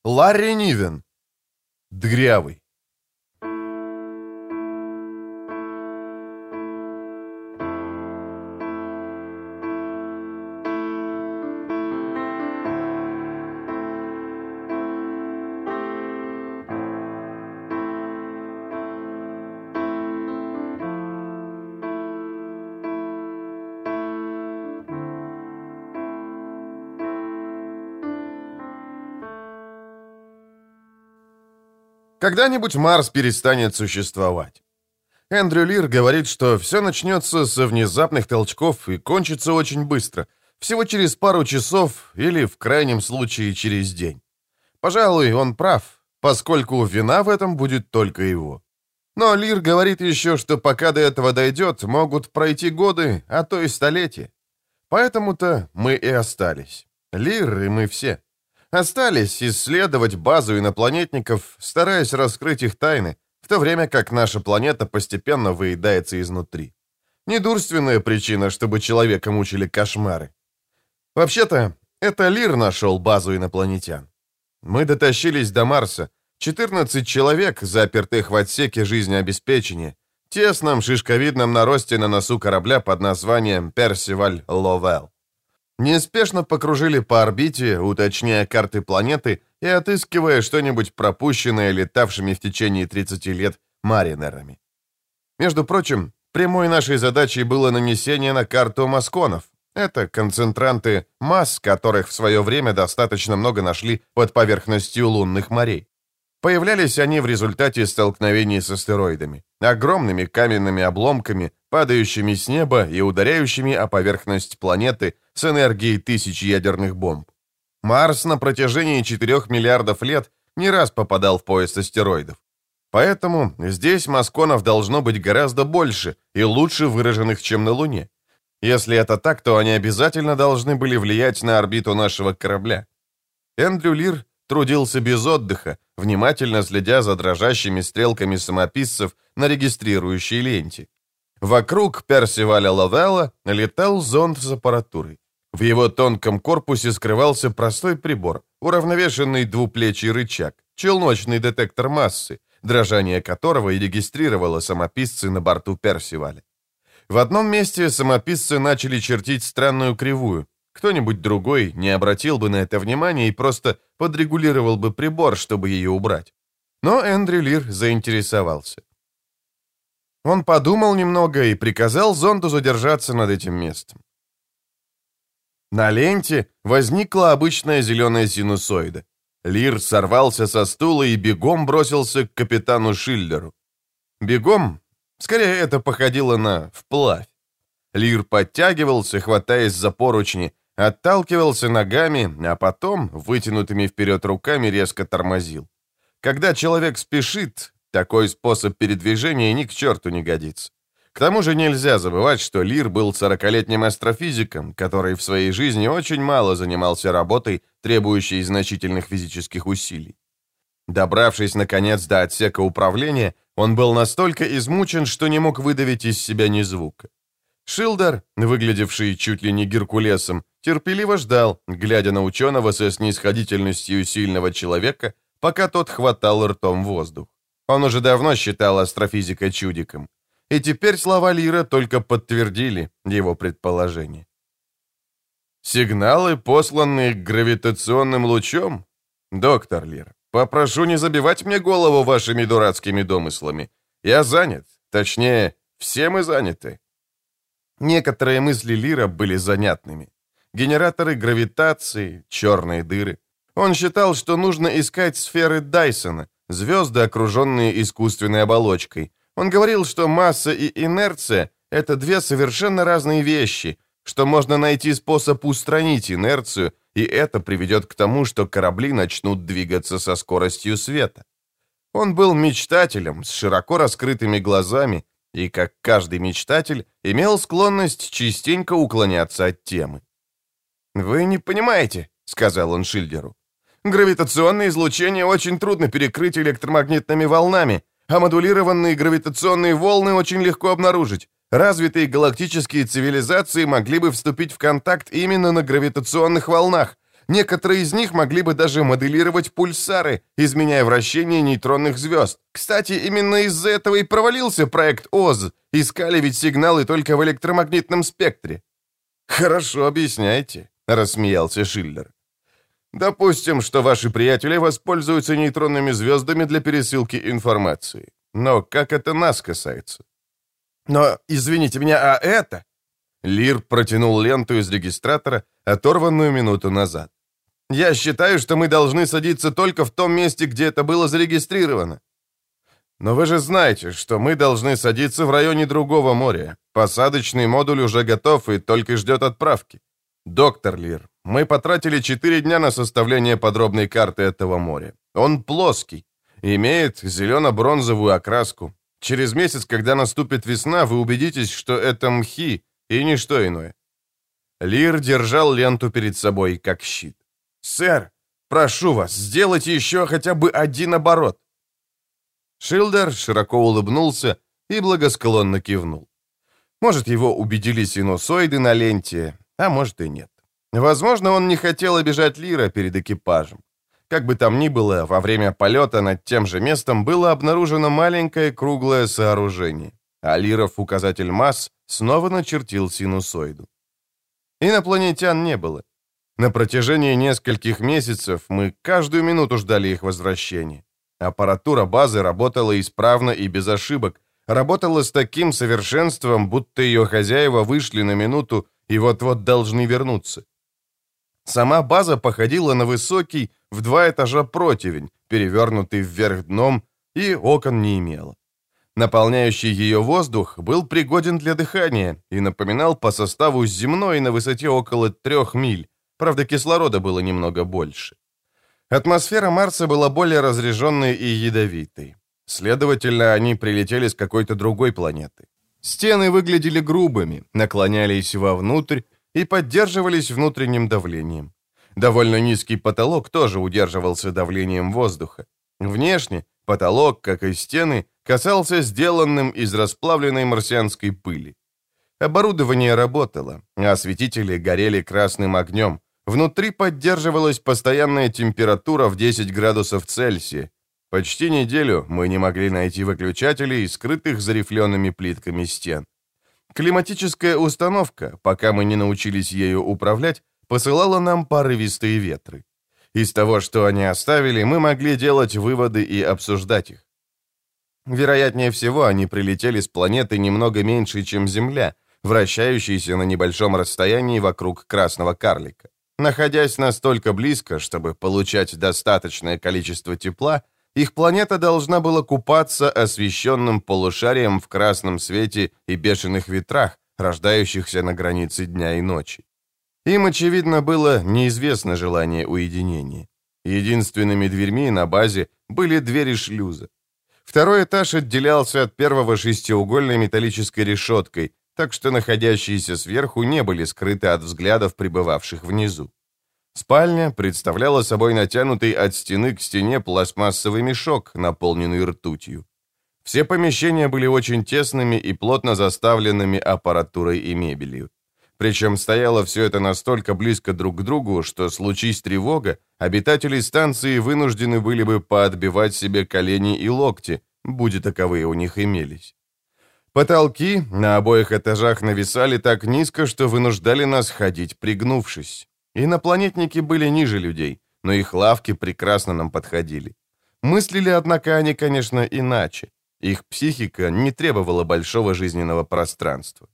Ларри Нивен. Дгрявый. Когда-нибудь Марс перестанет существовать. Эндрю Лир говорит, что все начнется со внезапных толчков и кончится очень быстро, всего через пару часов или, в крайнем случае, через день. Пожалуй, он прав, поскольку вина в этом будет только его. Но Лир говорит еще, что пока до этого дойдет, могут пройти годы, а то и столетия. Поэтому-то мы и остались. Лир и мы все. Остались исследовать базу инопланетников, стараясь раскрыть их тайны, в то время как наша планета постепенно выедается изнутри. Недурственная причина, чтобы человека мучили кошмары. Вообще-то, это Лир нашел базу инопланетян. Мы дотащились до Марса. 14 человек, запертых в отсеке жизнеобеспечения, тесном шишковидном наросте на носу корабля под названием «Персиваль Ловелл». Неспешно покружили по орбите, уточняя карты планеты и отыскивая что-нибудь пропущенное летавшими в течение 30 лет маринерами. Между прочим, прямой нашей задачей было нанесение на карту масконов. Это концентранты масс, которых в свое время достаточно много нашли под поверхностью лунных морей. Появлялись они в результате столкновений с астероидами, огромными каменными обломками, падающими с неба и ударяющими о поверхность планеты с энергией тысяч ядерных бомб. Марс на протяжении 4 миллиардов лет не раз попадал в пояс астероидов. Поэтому здесь масконов должно быть гораздо больше и лучше выраженных, чем на Луне. Если это так, то они обязательно должны были влиять на орбиту нашего корабля. Эндрю Лир трудился без отдыха, внимательно следя за дрожащими стрелками самописцев на регистрирующей ленте. Вокруг Персиваля Ловелла летал зонд с аппаратурой. В его тонком корпусе скрывался простой прибор, уравновешенный двуплечий рычаг, челночный детектор массы, дрожание которого и регистрировало самописцы на борту Персиваля. В одном месте самописцы начали чертить странную кривую. Кто-нибудь другой не обратил бы на это внимания и просто подрегулировал бы прибор, чтобы ее убрать. Но Эндрю Лир заинтересовался. Он подумал немного и приказал зонду задержаться над этим местом. На ленте возникла обычная зеленая синусоида. Лир сорвался со стула и бегом бросился к капитану Шиллеру. Бегом, скорее это походило на вплавь. Лир подтягивался, хватаясь за поручни, отталкивался ногами, а потом, вытянутыми вперед руками, резко тормозил. Когда человек спешит, такой способ передвижения ни к черту не годится. К тому же нельзя забывать, что Лир был 40-летним астрофизиком, который в своей жизни очень мало занимался работой, требующей значительных физических усилий. Добравшись, наконец, до отсека управления, он был настолько измучен, что не мог выдавить из себя ни звука. Шилдер, выглядевший чуть ли не Геркулесом, терпеливо ждал, глядя на ученого со снисходительностью сильного человека, пока тот хватал ртом воздух. Он уже давно считал астрофизика чудиком. И теперь слова Лира только подтвердили его предположение. «Сигналы, посланные гравитационным лучом? Доктор Лир, попрошу не забивать мне голову вашими дурацкими домыслами. Я занят. Точнее, все мы заняты». Некоторые мысли Лира были занятными. Генераторы гравитации, черные дыры. Он считал, что нужно искать сферы Дайсона, звезды, окруженные искусственной оболочкой. Он говорил, что масса и инерция — это две совершенно разные вещи, что можно найти способ устранить инерцию, и это приведет к тому, что корабли начнут двигаться со скоростью света. Он был мечтателем с широко раскрытыми глазами и, как каждый мечтатель, имел склонность частенько уклоняться от темы. «Вы не понимаете», — сказал он Шиллеру. «Гравитационное излучение очень трудно перекрыть электромагнитными волнами, а модулированные гравитационные волны очень легко обнаружить. Развитые галактические цивилизации могли бы вступить в контакт именно на гравитационных волнах. Некоторые из них могли бы даже моделировать пульсары, изменяя вращение нейтронных звезд. Кстати, именно из-за этого и провалился проект ОЗ. Искали ведь сигналы только в электромагнитном спектре. «Хорошо объясняете», — рассмеялся Шиллер. «Допустим, что ваши приятели воспользуются нейтронными звездами для пересылки информации. Но как это нас касается?» «Но, извините меня, а это...» Лир протянул ленту из регистратора, оторванную минуту назад. «Я считаю, что мы должны садиться только в том месте, где это было зарегистрировано». «Но вы же знаете, что мы должны садиться в районе другого моря. Посадочный модуль уже готов и только ждет отправки. Доктор Лир, мы потратили 4 дня на составление подробной карты этого моря. Он плоский, имеет зелено-бронзовую окраску. Через месяц, когда наступит весна, вы убедитесь, что это мхи и ничто иное». Лир держал ленту перед собой, как щит. «Сэр, прошу вас, сделайте еще хотя бы один оборот». Шиллер широко улыбнулся и благосклонно кивнул. Может, его убедили синусоиды на ленте, а может и нет. Возможно, он не хотел обижать Лира перед экипажем. Как бы там ни было, во время полета над тем же местом было обнаружено маленькое круглое сооружение, а Лиров указатель масс снова начертил синусоиду. Инопланетян не было. На протяжении нескольких месяцев мы каждую минуту ждали их возвращения. Аппаратура базы работала исправно и без ошибок, работала с таким совершенством, будто ее хозяева вышли на минуту и вот-вот должны вернуться. Сама база походила на высокий в 2 этажа противень, перевернутый вверх дном, и окон не имела. Наполняющий ее воздух был пригоден для дыхания и напоминал по составу земной на высоте около 3 миль, правда, кислорода было немного больше. Атмосфера Марса была более разреженной и ядовитой. Следовательно, они прилетели с какой-то другой планеты. Стены выглядели грубыми, наклонялись вовнутрь и поддерживались внутренним давлением. Довольно низкий потолок тоже удерживался давлением воздуха. Внешне потолок, как и стены, касался сделанным из расплавленной марсианской пыли. Оборудование работало, а осветители горели красным огнем. Внутри поддерживалась постоянная температура в 10 градусов Цельсия. Почти неделю мы не могли найти выключателей, скрытых за рифлеными плитками стен. Климатическая установка, пока мы не научились ею управлять, посылала нам порывистые ветры. Из того, что они оставили, мы могли делать выводы и обсуждать их. Вероятнее всего, они прилетели с планеты немного меньше, чем Земля, вращающейся на небольшом расстоянии вокруг красного карлика. Находясь настолько близко, чтобы получать достаточное количество тепла, их планета должна была купаться освещенным полушарием в красном свете и бешеных ветрах, рождающихся на границе дня и ночи. Им, очевидно, было неизвестно желание уединения. Единственными дверьми на базе были двери шлюза. Второй этаж отделялся от первого шестиугольной металлической решеткой, так что находящиеся сверху не были скрыты от взглядов пребывавших внизу. Спальня представляла собой натянутый от стены к стене пластмассовый мешок, наполненный ртутью. Все помещения были очень тесными и плотно заставленными аппаратурой и мебелью. Причем стояло все это настолько близко друг к другу, что, случись тревога, обитатели станции вынуждены были бы поотбивать себе колени и локти, будь таковые у них имелись. Потолки на обоих этажах нависали так низко, что вынуждали нас ходить пригнувшись. Инопланетники были ниже людей, но их лавки прекрасно нам подходили. Мыслили, однако, они, конечно, иначе. Их психика не требовала большого жизненного пространства.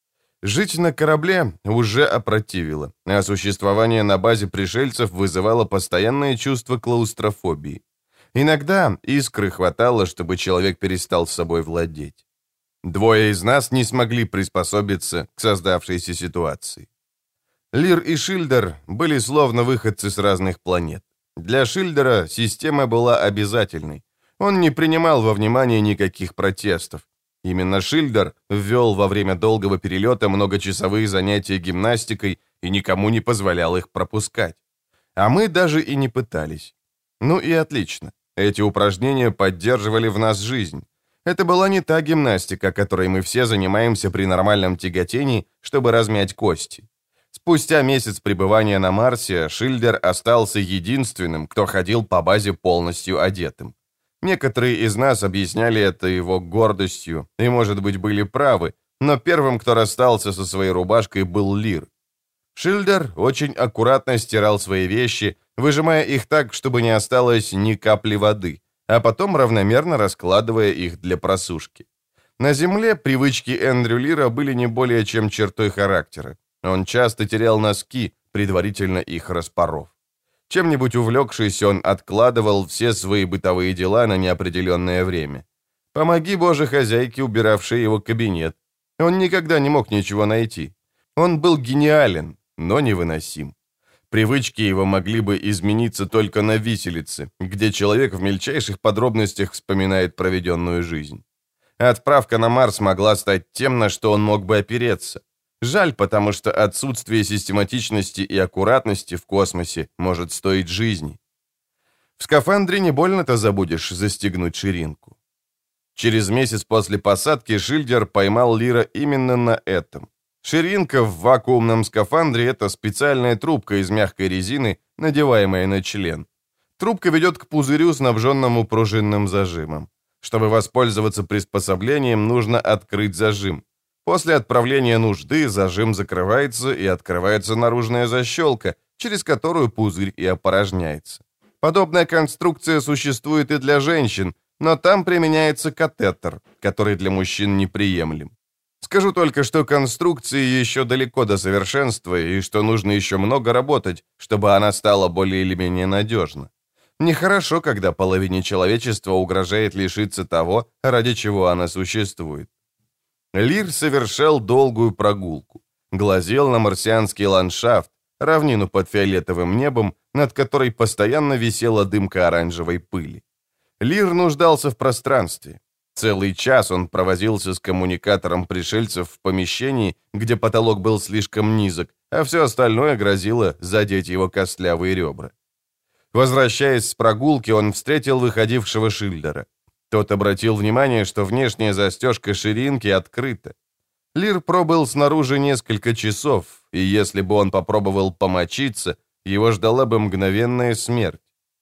Жить на корабле уже опротивило, а существование на базе пришельцев вызывало постоянное чувство клаустрофобии. Иногда искры хватало, чтобы человек перестал с собой владеть. 2 из нас не смогли приспособиться к создавшейся ситуации. Лир и Шиллер были словно выходцы с разных планет. Для Шиллера система была обязательной. Он не принимал во внимание никаких протестов. Именно Шиллер ввел во время долгого перелета многочасовые занятия гимнастикой и никому не позволял их пропускать. А мы даже и не пытались. Ну и отлично. Эти упражнения поддерживали в нас жизнь. Это была не та гимнастика, которой мы все занимаемся при нормальном тяготении, чтобы размять кости. С Спустя месяц пребывания на Марсе Шильдер остался единственным, кто ходил по базе полностью одетым. Некоторые из нас объясняли это его гордостью и, может быть, были правы, но первым, кто расстался со своей рубашкой, был Лир. Шильдер очень аккуратно стирал свои вещи, выжимая их так, чтобы не осталось ни капли воды, а потом равномерно раскладывая их для просушки. На Земле привычки Эндрю Лира были не более чем чертой характера. Он часто терял носки, предварительно их распоров. Чем-нибудь увлекшись, он откладывал все свои бытовые дела на неопределенное время. Помоги, Боже, хозяйке, убиравшей его кабинет. Он никогда не мог ничего найти. Он был гениален, но невыносим. Привычки его могли бы измениться только на виселице, где человек в мельчайших подробностях вспоминает проведенную жизнь. Отправка на Марс могла стать тем, на что он мог бы опереться. Жаль, потому что отсутствие систематичности и аккуратности в космосе может стоить жизни. В скафандре не больно-то забудешь застегнуть ширинку. Через месяц после посадки Шильдер поймал Лира именно на этом. Ширинка в вакуумном скафандре — это специальная трубка из мягкой резины, надеваемая на член. Трубка ведет к пузырю, снабженному пружинным зажимом. Чтобы воспользоваться приспособлением, нужно открыть зажим. После отправления нужды зажим закрывается и открывается наружная защелка, через которую пузырь и опорожняется. Подобная конструкция существует и для женщин, но там применяется катетер, который для мужчин неприемлем. Скажу только, что конструкции еще далеко до совершенства и что нужно еще много работать, чтобы она стала более или менее надежна. Нехорошо, когда половине человечества угрожает лишиться того, ради чего она существует. Лир совершал долгую прогулку. Глазел на марсианский ландшафт, равнину под фиолетовым небом, над которой постоянно висела дымка оранжевой пыли. Лир нуждался в пространстве. Целый час он провозился с коммуникатором пришельцев в помещении, где потолок был слишком низок, а все остальное грозило задеть его костлявые ребра. Возвращаясь с прогулки, он встретил выходившего Шильдера. Тот обратил внимание, что внешняя застежка ширинки открыта. Лир пробыл снаружи несколько часов, и если бы он попробовал помочиться, его ждала бы мгновенная смерть.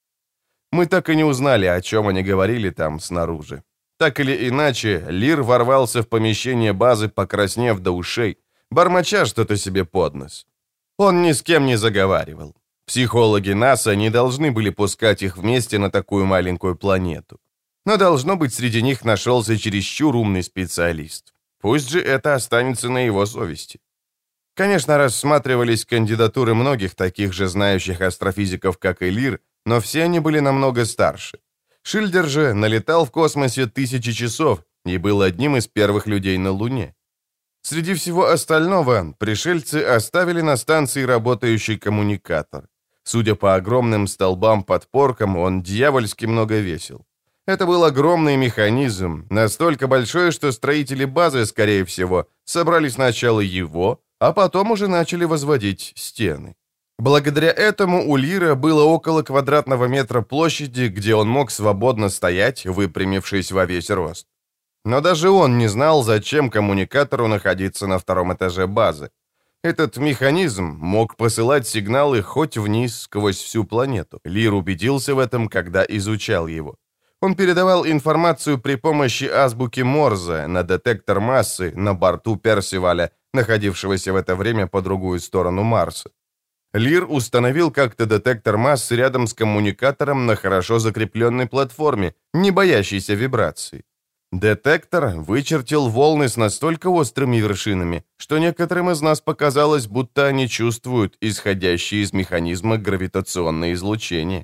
Мы так и не узнали, о чем они говорили там снаружи. Так или иначе, Лир ворвался в помещение базы, покраснев до ушей, бормоча что-то себе под нос. Он ни с кем не заговаривал. Психологи НАСА не должны были пускать их вместе на такую маленькую планету. Но, должно быть, среди них нашелся чересчур умный специалист. Пусть же это останется на его совести. Конечно, рассматривались кандидатуры многих таких же знающих астрофизиков, как и Лир, но все они были намного старше. Шильдер же налетал в космосе тысячи часов и был одним из первых людей на Луне. Среди всего остального, пришельцы оставили на станции работающий коммуникатор. Судя по огромным столбам-подпоркам, он дьявольски много весил. Это был огромный механизм, настолько большой, что строители базы, скорее всего, собрали сначала его, а потом уже начали возводить стены. Благодаря этому у Лира было около квадратного метра площади, где он мог свободно стоять, выпрямившись во весь рост. Но даже он не знал, зачем коммуникатору находиться на втором этаже базы. Этот механизм мог посылать сигналы хоть вниз сквозь всю планету. Лир убедился в этом, когда изучал его. Он передавал информацию при помощи азбуки Морзе на детектор массы на борту Персиваля, находившегося в это время по другую сторону Марса. Лир установил как-то детектор массы рядом с коммуникатором на хорошо закрепленной платформе, не боящейся вибраций. Детектор вычертил волны с настолько острыми вершинами, что некоторым из нас показалось, будто они чувствуют исходящие из механизма гравитационное излучение.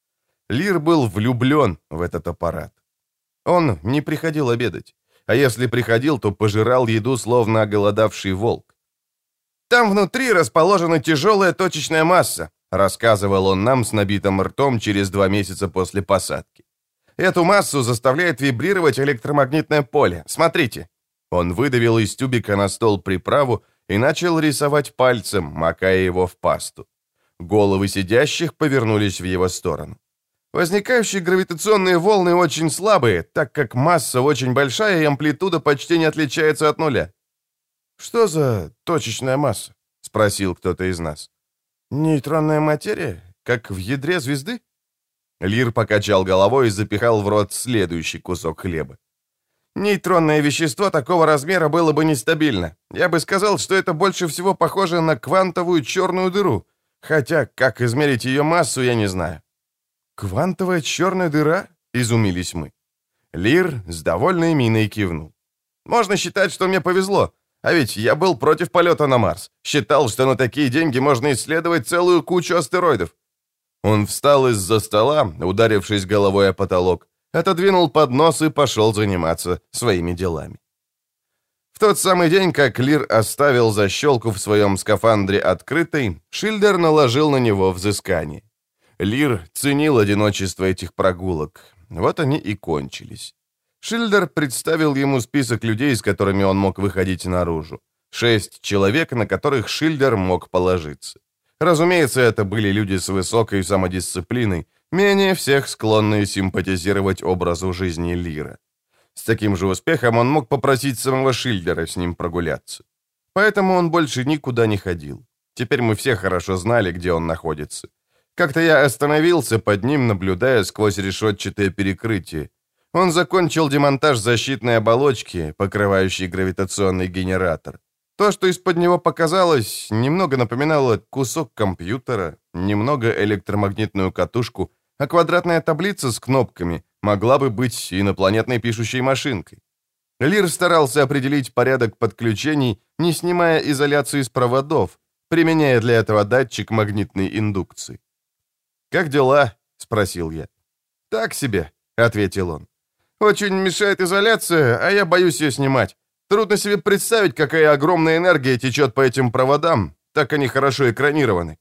Лир был влюблен в этот аппарат. Он не приходил обедать, а если приходил, то пожирал еду, словно оголодавший волк. «Там внутри расположена тяжелая точечная масса», рассказывал он нам с набитым ртом через 2 месяца после посадки. «Эту массу заставляет вибрировать электромагнитное поле. Смотрите». Он выдавил из тюбика на стол приправу и начал рисовать пальцем, макая его в пасту. Головы сидящих повернулись в его сторону. Возникающие гравитационные волны очень слабые, так как масса очень большая и амплитуда почти не отличается от нуля. «Что за точечная масса?» — спросил кто-то из нас. «Нейтронная материя? Как в ядре звезды?» Лир покачал головой и запихал в рот следующий кусок хлеба. «Нейтронное вещество такого размера было бы нестабильно. Я бы сказал, что это больше всего похоже на квантовую черную дыру. Хотя, как измерить ее массу, я не знаю». «Квантовая черная дыра?» — изумились мы. Лир с довольной миной кивнул. «Можно считать, что мне повезло. А ведь я был против полета на Марс. Считал, что на такие деньги можно исследовать целую кучу астероидов». Он встал из-за стола, ударившись головой о потолок, отодвинул поднос и пошел заниматься своими делами. В тот самый день, как Лир оставил защелку в своем скафандре открытой, Шильдер наложил на него взыскание. Лир ценил одиночество этих прогулок. Вот они и кончились. Шильдер представил ему список людей, с которыми он мог выходить наружу. 6 человек, на которых Шильдер мог положиться. Разумеется, это были люди с высокой самодисциплиной, менее всех склонные симпатизировать образу жизни Лира. С таким же успехом он мог попросить самого Шильдера с ним прогуляться. Поэтому он больше никуда не ходил. Теперь мы все хорошо знали, где он находится. Как-то я остановился под ним, наблюдая сквозь решетчатое перекрытие. Он закончил демонтаж защитной оболочки, покрывающей гравитационный генератор. То, что из-под него показалось, немного напоминало кусок компьютера, немного электромагнитную катушку, а квадратная таблица с кнопками могла бы быть инопланетной пишущей машинкой. Лир старался определить порядок подключений, не снимая изоляцию из проводов, применяя для этого датчик магнитной индукции. «Как дела?» — спросил я. «Так себе», — ответил он. «Очень мешает изоляция, а я боюсь ее снимать. Трудно себе представить, какая огромная энергия течет по этим проводам. Так они хорошо экранированы».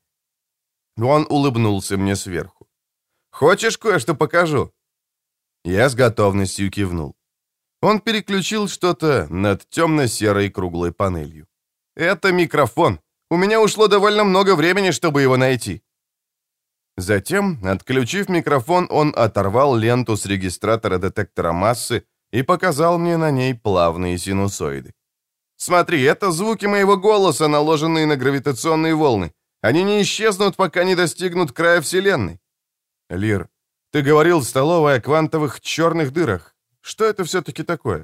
Он улыбнулся мне сверху. «Хочешь, кое-что покажу?» Я с готовностью кивнул. Он переключил что-то над темно-серой круглой панелью. «Это микрофон. У меня ушло довольно много времени, чтобы его найти». Затем, отключив микрофон, он оторвал ленту с регистратора детектора массы и показал мне на ней плавные синусоиды. «Смотри, это звуки моего голоса, наложенные на гравитационные волны. Они не исчезнут, пока не достигнут края Вселенной». «Лир, ты говорил, столовая о квантовых черных дырах. Что это все-таки такое?»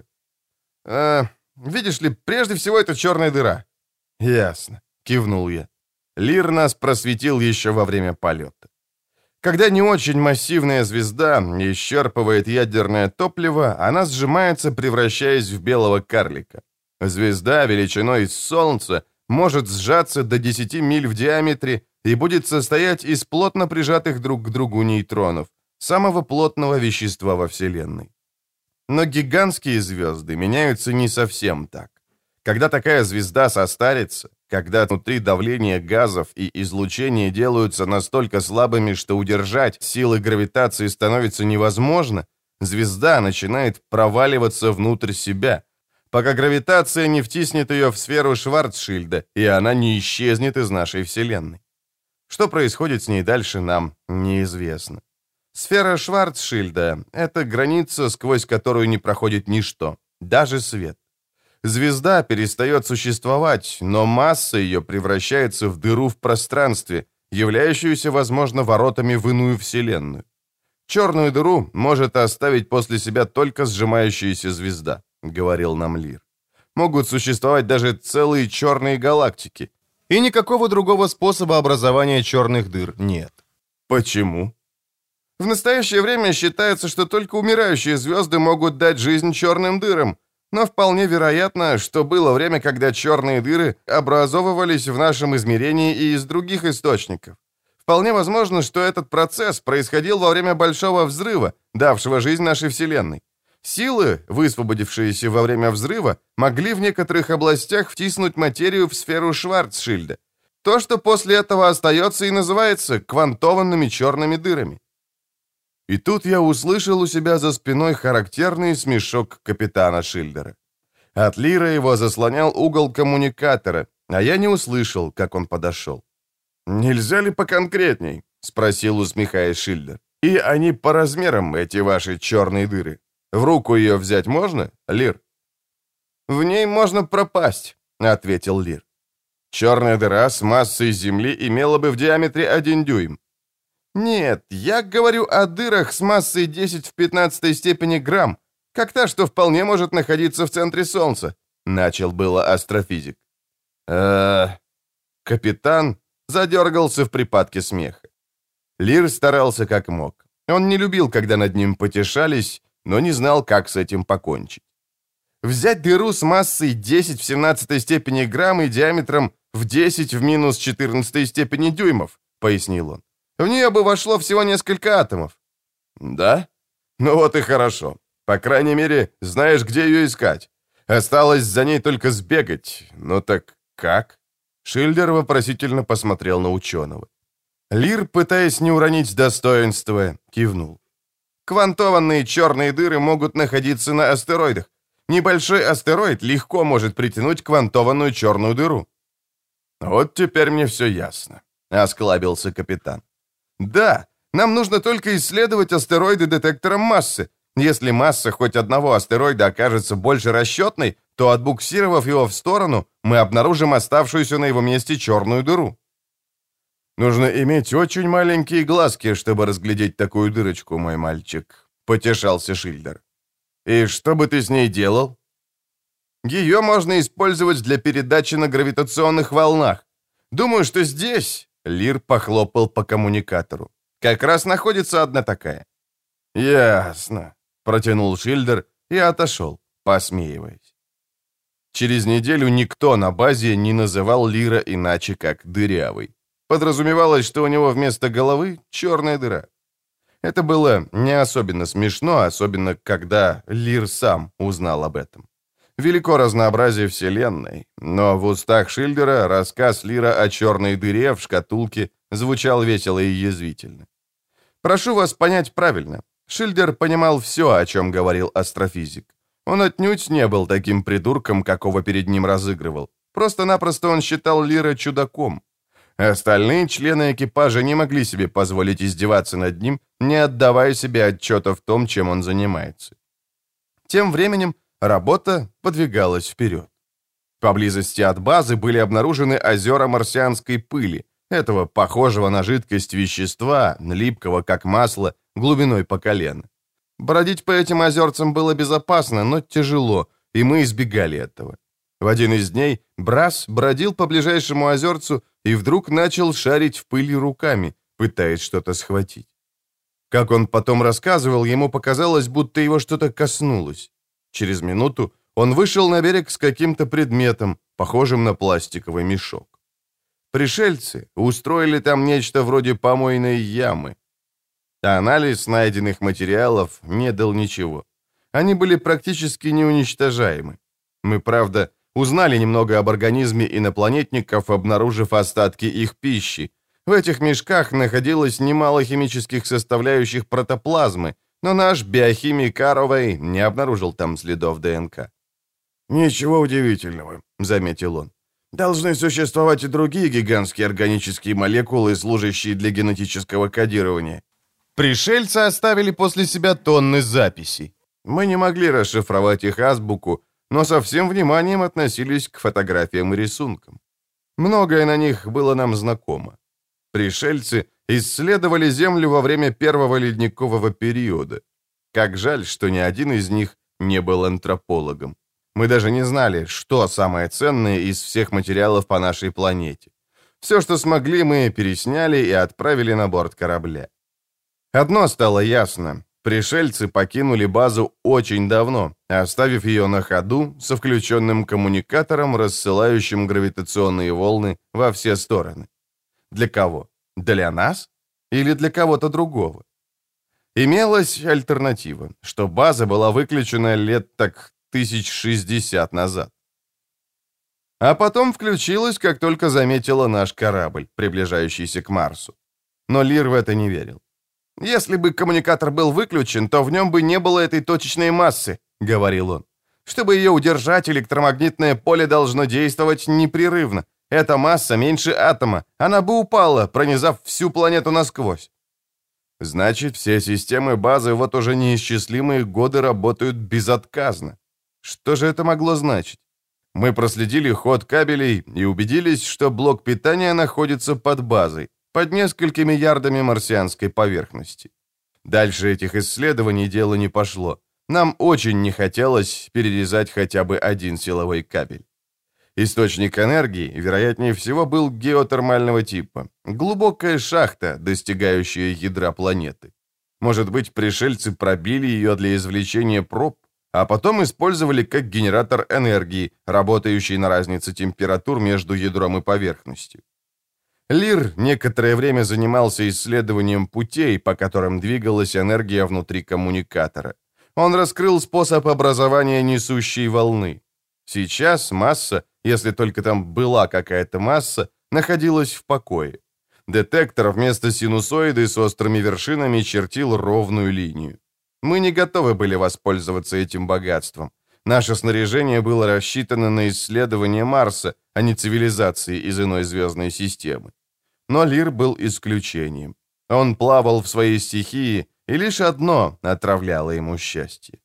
Видишь ли, прежде всего это черная дыра». «Ясно», — кивнул я. Лир нас просветил еще во время полета. Когда не очень массивная звезда исчерпывает ядерное топливо, она сжимается, превращаясь в белого карлика. Звезда величиной с Солнца может сжаться до 10 миль в диаметре и будет состоять из плотно прижатых друг к другу нейтронов, самого плотного вещества во Вселенной. Но гигантские звезды меняются не совсем так. Когда такая звезда состарится, когда внутри давление газов и излучение делаются настолько слабыми, что удержать силы гравитации становится невозможно, звезда начинает проваливаться внутрь себя, пока гравитация не втиснет ее в сферу Шварцшильда, и она не исчезнет из нашей Вселенной. Что происходит с ней дальше, нам неизвестно. Сфера Шварцшильда — это граница, сквозь которую не проходит ничто, даже свет. Звезда перестает существовать, но масса ее превращается в дыру в пространстве, являющуюся, возможно, воротами в иную Вселенную. Черную дыру может оставить после себя только сжимающаяся звезда, говорил нам Лир. Могут существовать даже целые черные галактики, и никакого другого способа образования черных дыр нет. Почему? В настоящее время считается, что только умирающие звезды могут дать жизнь черным дырам, но вполне вероятно, что было время, когда черные дыры образовывались в нашем измерении и из других источников. Вполне возможно, что этот процесс происходил во время Большого взрыва, давшего жизнь нашей Вселенной. Силы, высвободившиеся во время взрыва, могли в некоторых областях втиснуть материю в сферу Шварцшильда. То, что после этого остается и называется квантованными черными дырами. И тут я услышал у себя за спиной характерный смешок капитана Шильдера. От Лира его заслонял угол коммуникатора, а я не услышал, как он подошел. «Нельзя ли поконкретней?» — спросил, усмехаясь Шильдер. «И они по размерам, эти ваши черные дыры. В руку ее взять можно, Лир?» «В ней можно пропасть», — ответил Лир. Черная дыра с массой Земли имела бы в диаметре 1 дюйм. Нет, я говорю о дырах с массой 10 в 15 степени грамм, как та, что вполне может находиться в центре Солнца. Начал было астрофизик. Капитан задергался в припадке смеха. Лир старался как мог. Он не любил, когда над ним потешались, но не знал, как с этим покончить. Взять дыру с массой 10 в 17 степени грамм и диаметром в 10 в минус 14 степени дюймов, пояснил он. В нее бы вошло всего несколько атомов. Да? Ну вот и хорошо. По крайней мере, знаешь, где ее искать. Осталось за ней только сбегать. Ну так как? Шильдер вопросительно посмотрел на ученого. Лир, пытаясь не уронить достоинства, кивнул. Квантованные черные дыры могут находиться на астероидах. Небольшой астероид легко может притянуть квантованную черную дыру. Вот теперь мне все ясно, осклабился капитан. Да, нам нужно только исследовать астероиды детектором массы. Если масса хоть одного астероида окажется больше расчетной, то, отбуксировав его в сторону, мы обнаружим оставшуюся на его месте черную дыру. Нужно иметь очень маленькие глазки, чтобы разглядеть такую дырочку, мой мальчик, потешался Шильдер. И что бы ты с ней делал? Ее можно использовать для передачи на гравитационных волнах. Думаю, что здесь, Лир похлопал по коммуникатору, как раз находится одна такая. Ясно, протянул Шильдер и отошел, посмеиваясь. Через неделю никто на базе не называл Лира иначе, как дырявый. Подразумевалось, что у него вместо головы черная дыра. Это было не особенно смешно, особенно когда Лир сам узнал об этом. Велико разнообразие Вселенной, но в устах Шильдера рассказ Лира о черной дыре в шкатулке звучал весело и язвительно. Прошу вас понять правильно. Шильдер понимал все, о чем говорил астрофизик. Он отнюдь не был таким придурком, какого перед ним разыгрывал. Просто-напросто он считал Лира чудаком. Остальные члены экипажа не могли себе позволить издеваться над ним, не отдавая себе отчета в том, чем он занимается. Тем временем работа подвигалась вперед. Поблизости от базы были обнаружены озера марсианской пыли, этого похожего на жидкость вещества, липкого как масло, глубиной по колено. Бродить по этим озерцам было безопасно, но тяжело, и мы избегали этого. В один из дней Брас бродил по ближайшему озерцу и вдруг начал шарить в пыли руками, пытаясь что-то схватить. Как он потом рассказывал, ему показалось, будто его что-то коснулось. Через минуту он вышел на берег с каким-то предметом, похожим на пластиковый мешок. Пришельцы устроили там нечто вроде помойной ямы. Анализ найденных материалов не дал ничего. Они были практически неуничтожаемы. Мы, правда, узнали немного об организме инопланетников, обнаружив остатки их пищи. В этих мешках находилось немало химических составляющих протоплазмы, но наш биохимик Каровей не обнаружил там следов ДНК. «Ничего удивительного», — заметил он. «Должны существовать и другие гигантские органические молекулы, служащие для генетического кодирования». Пришельцы оставили после себя тонны записей. Мы не могли расшифровать их азбуку, но со всем вниманием относились к фотографиям и рисункам. Многое на них было нам знакомо. Пришельцы исследовали Землю во время первого ледникового периода. Как жаль, что ни один из них не был антропологом. Мы даже не знали, что самое ценное из всех материалов по нашей планете. Все, что смогли, мы пересняли и отправили на борт корабля. Одно стало ясно. Пришельцы покинули базу очень давно, оставив ее на ходу со включенным коммуникатором, рассылающим гравитационные волны во все стороны. Для кого? Для нас? Или для кого-то другого? Имелась альтернатива, что база была выключена лет так 1060 назад. А потом включилась, как только заметила наш корабль, приближающийся к Марсу. Но Лир в это не верил. «Если бы коммуникатор был выключен, то в нем бы не было этой точечной массы», — говорил он. «Чтобы ее удержать, электромагнитное поле должно действовать непрерывно. Эта масса меньше атома. Она бы упала, пронизав всю планету насквозь». Значит, все системы базы вот уже неисчислимые годы работают безотказно. Что же это могло значить? Мы проследили ход кабелей и убедились, что блок питания находится под базой, под несколькими ярдами марсианской поверхности. Дальше этих исследований дело не пошло. Нам очень не хотелось перерезать хотя бы один силовой кабель. Источник энергии, вероятнее всего, был геотермального типа. Глубокая шахта, достигающая ядра планеты. Может быть, пришельцы пробили ее для извлечения проб, а потом использовали как генератор энергии, работающий на разнице температур между ядром и поверхностью. Лир некоторое время занимался исследованием путей, по которым двигалась энергия внутри коммуникатора. Он раскрыл способ образования несущей волны. Сейчас масса, если только там была какая-то масса, находилась в покое. Детектор вместо синусоиды с острыми вершинами чертил ровную линию. Мы не готовы были воспользоваться этим богатством. Наше снаряжение было рассчитано на исследование Марса, а не цивилизации из иной звездной системы. Но Лир был исключением. Он плавал в своей стихии, и лишь одно отравляло ему счастье.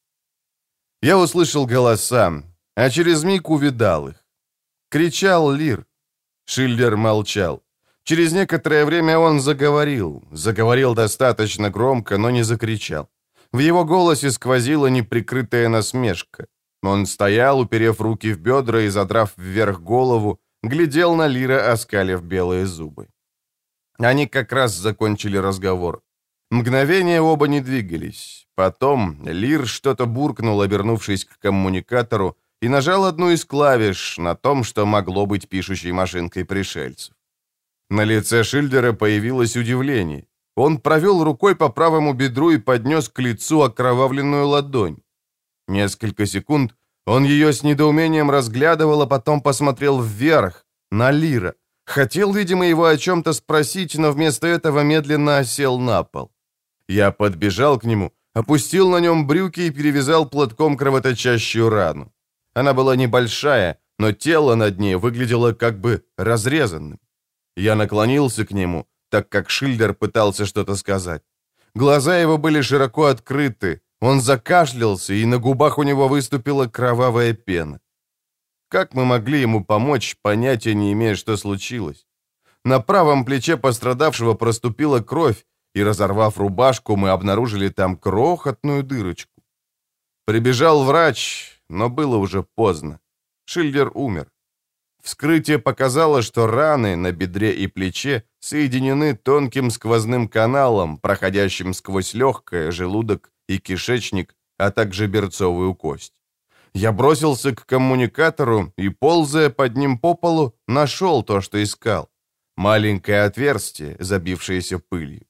Я услышал голоса, а через миг увидал их. Кричал Лир. Шиллер молчал. Через некоторое время он заговорил. Заговорил достаточно громко, но не закричал. В его голосе сквозила неприкрытая насмешка. Он стоял, уперев руки в бедра и задрав вверх голову, глядел на Лира, оскалив белые зубы. Они как раз закончили разговор. Мгновение оба не двигались. Потом Лир что-то буркнул, обернувшись к коммуникатору, и нажал одну из клавиш на том, что могло быть пишущей машинкой пришельцев. На лице Шиллера появилось удивление. Он провел рукой по правому бедру и поднес к лицу окровавленную ладонь. Несколько секунд он ее с недоумением разглядывал, а потом посмотрел вверх, на Лира. Хотел, видимо, его о чем-то спросить, но вместо этого медленно осел на пол. Я подбежал к нему, опустил на нем брюки и перевязал платком кровоточащую рану. Она была небольшая, но тело над ней выглядело как бы разрезанным. Я наклонился к нему, так как Шиллер пытался что-то сказать. Глаза его были широко открыты, он закашлялся, и на губах у него выступила кровавая пена. Как мы могли ему помочь, понятия не имея, что случилось? На правом плече пострадавшего проступила кровь, и, разорвав рубашку, мы обнаружили там крохотную дырочку. Прибежал врач, но было уже поздно. Шиллер умер. Вскрытие показало, что раны на бедре и плече соединены тонким сквозным каналом, проходящим сквозь легкое, желудок и кишечник, а также берцовую кость. Я бросился к коммуникатору и, ползая под ним по полу, нашел то, что искал. Маленькое отверстие, забившееся пылью.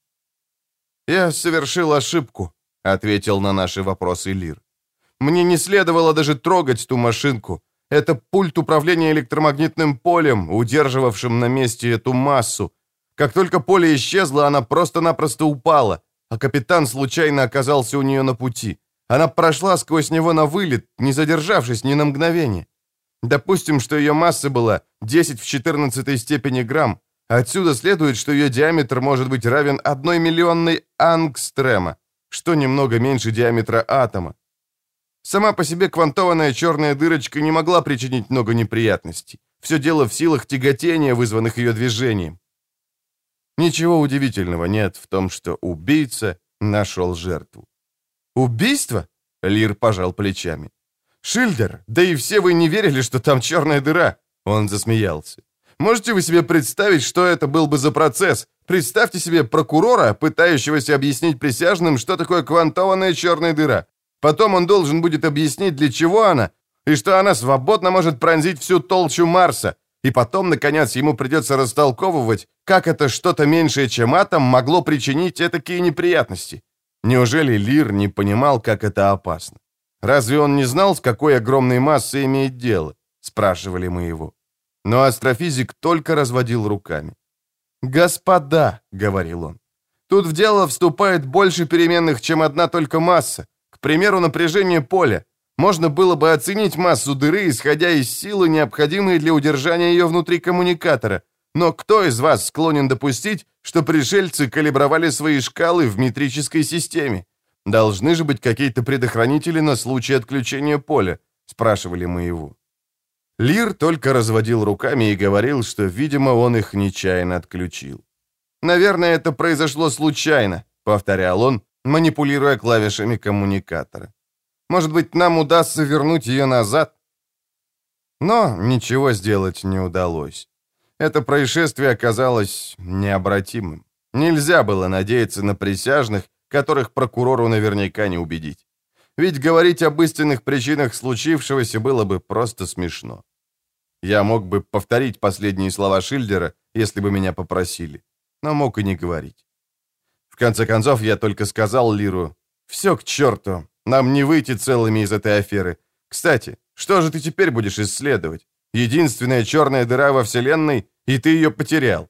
«Я совершил ошибку», — ответил на наши вопросы Лир. «Мне не следовало даже трогать ту машинку. Это пульт управления электромагнитным полем, удерживавшим на месте эту массу. Как только поле исчезло, она просто-напросто упала, а капитан случайно оказался у нее на пути. Она прошла сквозь него на вылет, не задержавшись ни на мгновение. Допустим, что ее масса была 10 в 14 степени грамм. Отсюда следует, что ее диаметр может быть равен 1 миллионной ангстрема, что немного меньше диаметра атома. Сама по себе квантованная черная дырочка не могла причинить много неприятностей. Все дело в силах тяготения, вызванных ее движением. Ничего удивительного нет в том, что убийца нашел жертву. «Убийство?» — Лир пожал плечами. «Шиллер, да и все вы не верили, что там черная дыра!» Он засмеялся. «Можете вы себе представить, что это был бы за процесс? Представьте себе прокурора, пытающегося объяснить присяжным, что такое квантованная черная дыра. Потом он должен будет объяснить, для чего она, и что она свободно может пронзить всю толщу Марса. И потом, наконец, ему придется растолковывать, как это что-то меньшее, чем атом, могло причинить такие неприятности. Неужели Лир не понимал, как это опасно? Разве он не знал, с какой огромной массой имеет дело? Спрашивали мы его. Но астрофизик только разводил руками. «Господа», — говорил он, — «тут в дело вступает больше переменных, чем одна только масса. К примеру, напряжение поля. Можно было бы оценить массу дыры, исходя из силы, необходимой для удержания ее внутри коммуникатора. Но кто из вас склонен допустить, что пришельцы калибровали свои шкалы в метрической системе? Должны же быть какие-то предохранители на случай отключения поля», — спрашивали мы его. Лир только разводил руками и говорил, что, видимо, он их нечаянно отключил. «Наверное, это произошло случайно», — повторял он, манипулируя клавишами коммуникатора. «Может быть, нам удастся вернуть ее назад?» Но ничего сделать не удалось. Это происшествие оказалось необратимым. Нельзя было надеяться на присяжных, которых прокурору наверняка не убедить. Ведь говорить об истинных причинах случившегося было бы просто смешно. Я мог бы повторить последние слова Шильдера, если бы меня попросили, но мог и не говорить. В конце концов, я только сказал Лиру: «Все к черту, нам не выйти целыми из этой аферы. Кстати, что же ты теперь будешь исследовать? Единственная черная дыра во Вселенной, и ты ее потерял».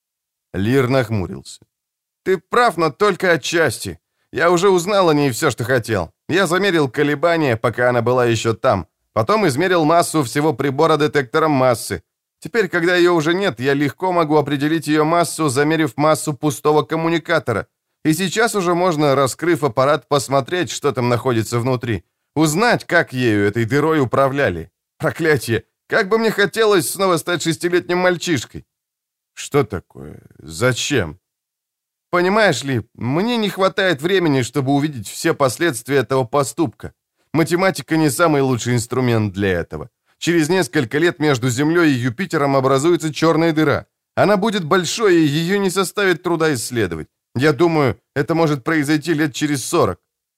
Лир нахмурился. «Ты прав, но только отчасти. Я уже узнал о ней все, что хотел. Я замерил колебания, пока она была еще там. Потом измерил массу всего прибора детектором массы. Теперь, когда ее уже нет, я легко могу определить ее массу, замерив массу пустого коммуникатора. И сейчас уже можно, раскрыв аппарат, посмотреть, что там находится внутри. Узнать, как ею, этой дырой, управляли. Проклятие! Как бы мне хотелось снова стать 6-летним мальчишкой!» «Что такое? Зачем?» «Понимаешь ли, мне не хватает времени, чтобы увидеть все последствия этого поступка. Математика не самый лучший инструмент для этого. Через несколько лет между Землей и Юпитером образуется черная дыра. Она будет большой, и ее не составит труда исследовать. Я думаю, это может произойти лет через 40.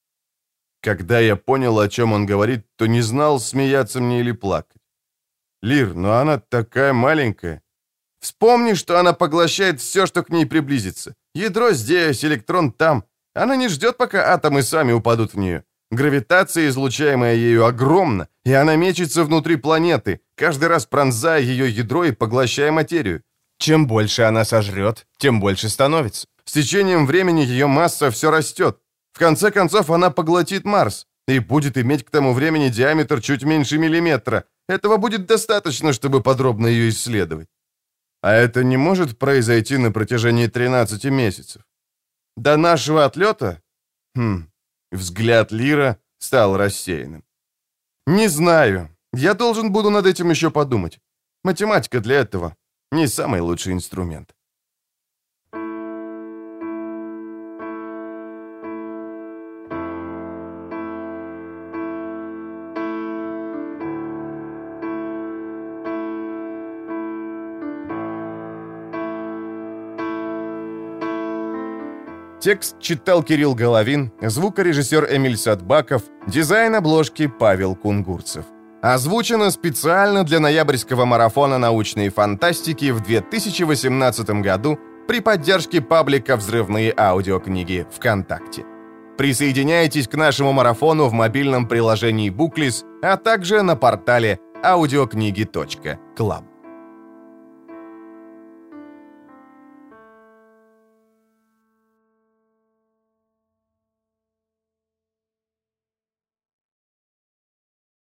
Когда я понял, о чем он говорит, то не знал, смеяться мне или плакать. «Лир, но она такая маленькая». «Вспомни, что она поглощает все, что к ней приблизится. Ядро здесь, электрон там. Она не ждет, пока атомы сами упадут в нее. Гравитация, излучаемая ею, огромна, и она мечется внутри планеты, каждый раз пронзая ее ядро и поглощая материю. Чем больше она сожрет, тем больше становится. С течением времени ее масса все растет. В конце концов, она поглотит Марс и будет иметь к тому времени диаметр чуть меньше миллиметра. Этого будет достаточно, чтобы подробно ее исследовать. А это не может произойти на протяжении 13 месяцев. До нашего отлета? Взгляд Лира стал рассеянным. «Не знаю. Я должен буду над этим еще подумать. Математика для этого не самый лучший инструмент». Текст читал Кирилл Головин, звукорежиссер Эмиль Садбаков, дизайн обложки Павел Кунгурцев. Озвучено специально для ноябрьского марафона научной фантастики в 2018 году при поддержке паблика «Взрывные аудиокниги» ВКонтакте. Присоединяйтесь к нашему марафону в мобильном приложении Booklist, а также на портале audiokniги.club.